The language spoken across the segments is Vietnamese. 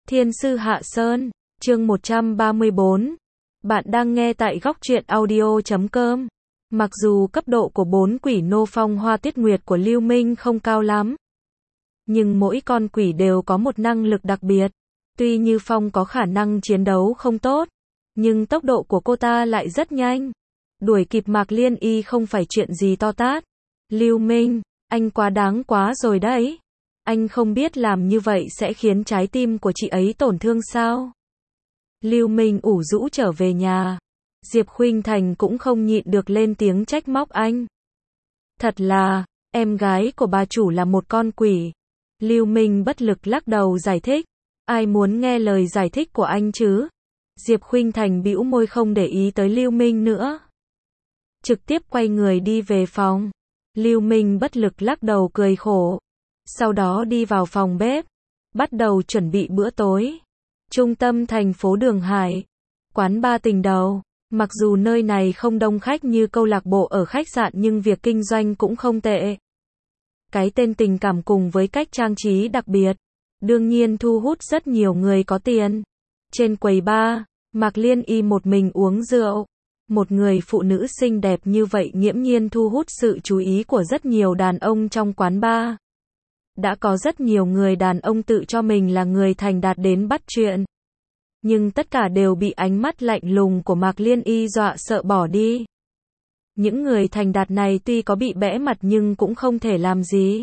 Thiên sư Hạ Sơn, chương 134. Bạn đang nghe tại góc truyện audio.com. Mặc dù cấp độ của 4 quỷ nô phong hoa tuyết nguyệt của Lưu Minh không cao lắm, nhưng mỗi con quỷ đều có một năng lực đặc biệt. Tuy Như Phong có khả năng chiến đấu không tốt, nhưng tốc độ của cô ta lại rất nhanh. Đuổi kịp Mạc Liên Y không phải chuyện gì to tát. Lưu Minh, anh quá đáng quá rồi đấy. Anh không biết làm như vậy sẽ khiến trái tim của chị ấy tổn thương sao? Lưu Minh ủ rũ trở về nhà. Diệp Khuynh Thành cũng không nhịn được lên tiếng trách móc anh. Thật là, em gái của bà chủ là một con quỷ. Lưu Minh bất lực lắc đầu giải thích. Ai muốn nghe lời giải thích của anh chứ? Diệp Khuynh Thành bĩu môi không để ý tới Lưu Minh nữa. Trực tiếp quay người đi về phòng. Lưu Minh bất lực lắc đầu cười khổ. Sau đó đi vào phòng bếp, bắt đầu chuẩn bị bữa tối. Trung tâm thành phố Đường Hải, quán bar Tình Đầu. Mặc dù nơi này không đông khách như câu lạc bộ ở khách sạn nhưng việc kinh doanh cũng không tệ. Cái tên tình cảm cùng với cách trang trí đặc biệt, đương nhiên thu hút rất nhiều người có tiền. Trên quầy bar, Mạc Liên Y một mình uống rượu. Một người phụ nữ xinh đẹp như vậy nghiễm nhiên thu hút sự chú ý của rất nhiều đàn ông trong quán bar. Đã có rất nhiều người đàn ông tự cho mình là người thành đạt đến bắt chuyện. Nhưng tất cả đều bị ánh mắt lạnh lùng của Mạc Liên Y dọa sợ bỏ đi. Những người thành đạt này tuy có bị bẽ mặt nhưng cũng không thể làm gì.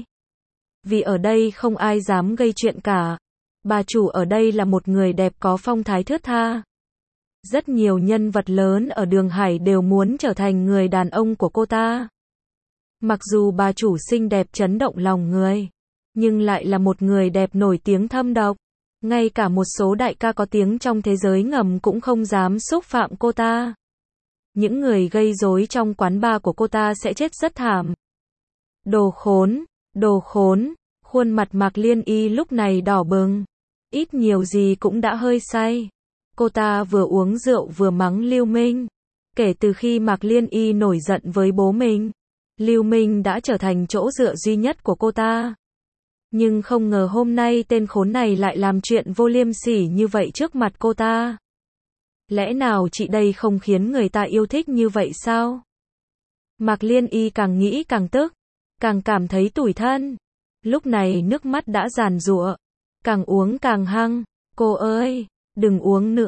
Vì ở đây không ai dám gây chuyện cả. Bà chủ ở đây là một người đẹp có phong thái thướt tha. Rất nhiều nhân vật lớn ở Đường Hải đều muốn trở thành người đàn ông của cô ta. Mặc dù bà chủ xinh đẹp chấn động lòng người, nhưng lại là một người đẹp nổi tiếng thâm độc. Ngay cả một số đại ca có tiếng trong thế giới ngầm cũng không dám xúc phạm cô ta. Những người gây rối trong quán bar của cô ta sẽ chết rất thảm. Đồ khốn, đồ khốn. Khuôn mặt Mạc Liên Y lúc này đỏ bừng. Ít nhiều gì cũng đã hơi say. Cô ta vừa uống rượu vừa mắng Lưu Minh. Kể từ khi Mạc Liên Y nổi giận với bố mình, Lưu Minh đã trở thành chỗ dựa duy nhất của cô ta. Nhưng không ngờ hôm nay tên khốn này lại làm chuyện vô liêm sỉ như vậy trước mặt cô ta. Lẽ nào chị đây không khiến người ta yêu thích như vậy sao? Mạc Liên Y càng nghĩ càng tức, càng cảm thấy tủi thân. Lúc này nước mắt đã giàn giụa, càng uống càng hăng. Cô ơi, đừng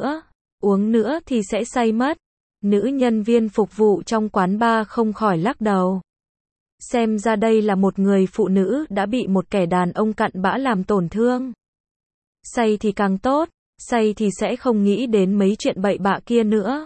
uống nữa thì sẽ say mất. Nữ nhân viên phục vụ trong quán bar không khỏi lắc đầu. Xem ra đây là một người phụ nữ đã bị một kẻ đàn ông cặn bã làm tổn thương. Say thì càng tốt, say thì sẽ không nghĩ đến mấy chuyện bậy bạ kia nữa.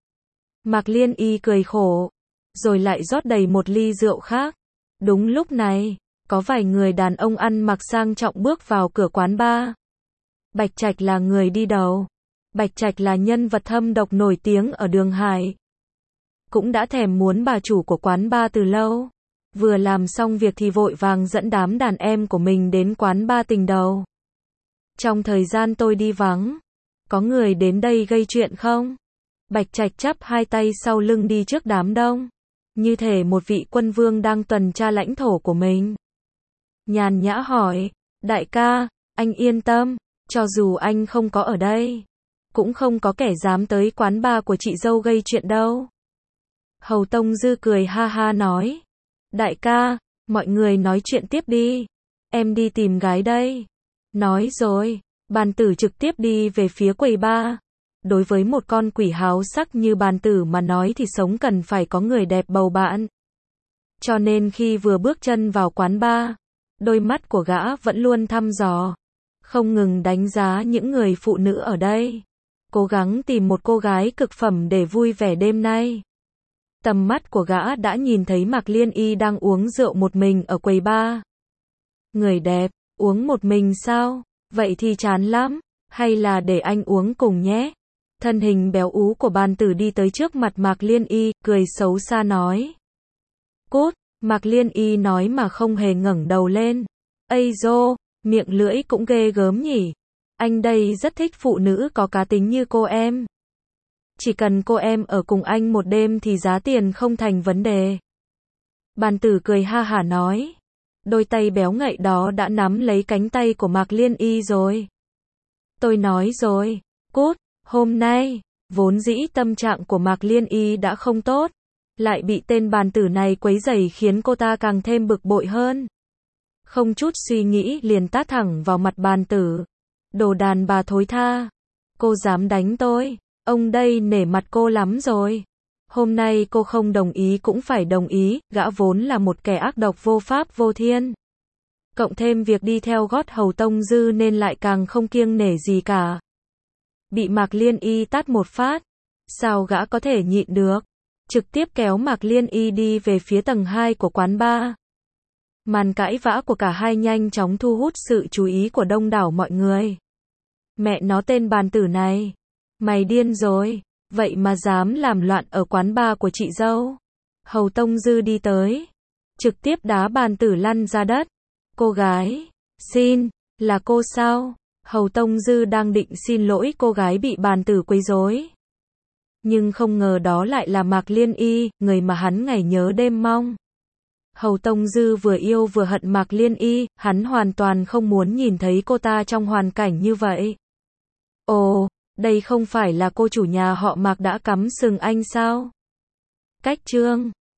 Mạc Liên Y cười khổ, rồi lại rót đầy một ly rượu khác. Đúng lúc này, có vài người đàn ông ăn mặc sang trọng bước vào cửa quán bar. Bạch Trạch là người đi đầu. Bạch Trạch là nhân vật thâm độc nổi tiếng ở Đường Hải. Cũng đã thèm muốn bà chủ của quán bar từ lâu. Vừa làm xong việc thì vội vàng dẫn đám đàn em của mình đến quán bar Tình Đầu. Trong thời gian tôi đi vắng, có người đến đây gây chuyện không? Bạch Trạch chắp hai tay sau lưng đi trước đám đông, như thể một vị quân vương đang tuần tra lãnh thổ của mình. Nhàn nhã hỏi, đại ca, anh yên tâm, cho dù anh không có ở đây, cũng không có kẻ dám tới quán bar của chị dâu gây chuyện đâu. Hầu Tông Dư cười ha ha nói, đại ca, mọi người nói chuyện tiếp đi, em đi tìm gái đây. Nói rồi, Bàn Tử trực tiếp đi về phía quầy bar. Đối với một con quỷ háo sắc như Bàn Tử mà nói thì sống cần phải có người đẹp bầu bạn. Cho nên khi vừa bước chân vào quán bar, đôi mắt của gã vẫn luôn thăm dò, không ngừng đánh giá những người phụ nữ ở đây, cố gắng tìm một cô gái cực phẩm để vui vẻ đêm nay. Tầm mắt của gã đã nhìn thấy Mạc Liên Y đang uống rượu một mình ở quầy bar. Người đẹp, uống một mình sao? Vậy thì chán lắm, hay là để anh uống cùng nhé. Thân hình béo ú của Bàn Tử đi tới trước mặt Mạc Liên Y, cười xấu xa nói. Cút, Mạc Liên Y nói mà không hề ngẩng đầu lên. Ây dô, miệng lưỡi cũng ghê gớm nhỉ. Anh đây rất thích phụ nữ có cá tính như cô em. Chỉ cần cô em ở cùng anh một đêm thì giá tiền không thành vấn đề. Bàn Tử cười ha hả nói. Đôi tay béo ngậy đó đã nắm lấy cánh tay của Mạc Liên Y rồi. Tôi nói rồi, cút. Hôm nay, vốn dĩ tâm trạng của Mạc Liên Y đã không tốt, lại bị tên bàn tử này quấy rầy khiến cô ta càng thêm bực bội hơn. Không chút suy nghĩ liền tát thẳng vào mặt bàn tử. Đồ đàn bà thối tha. Cô dám đánh tôi. Ông đây nể mặt cô lắm rồi. Hôm nay cô không đồng ý cũng phải đồng ý, gã vốn là một kẻ ác độc vô pháp vô thiên. Cộng thêm việc đi theo gót Hầu Tông Dư nên lại càng không kiêng nể gì cả. Bị Mạc Liên Y tát một phát. Sao gã có thể nhịn được? Trực tiếp kéo Mạc Liên Y đi về phía tầng 2 của quán bar. Màn cãi vã của cả hai nhanh chóng thu hút sự chú ý của đông đảo mọi người. Mẹ nó tên bàn tử này. Mày điên rồi. Vậy mà dám làm loạn ở quán bar của chị dâu. Hầu Tông Dư đi tới. Trực tiếp đá bàn tử lăn ra đất. Cô gái. Xin. Là cô sao? Hầu Tông Dư đang định xin lỗi cô gái bị bàn tử quấy rối. Nhưng không ngờ đó lại là Mạc Liên Y, người mà hắn ngày nhớ đêm mong. Hầu Tông Dư vừa yêu vừa hận Mạc Liên Y, hắn hoàn toàn không muốn nhìn thấy cô ta trong hoàn cảnh như vậy. Ồ, đây không phải là cô chủ nhà họ Mạc đã cắm sừng anh sao? Cách chương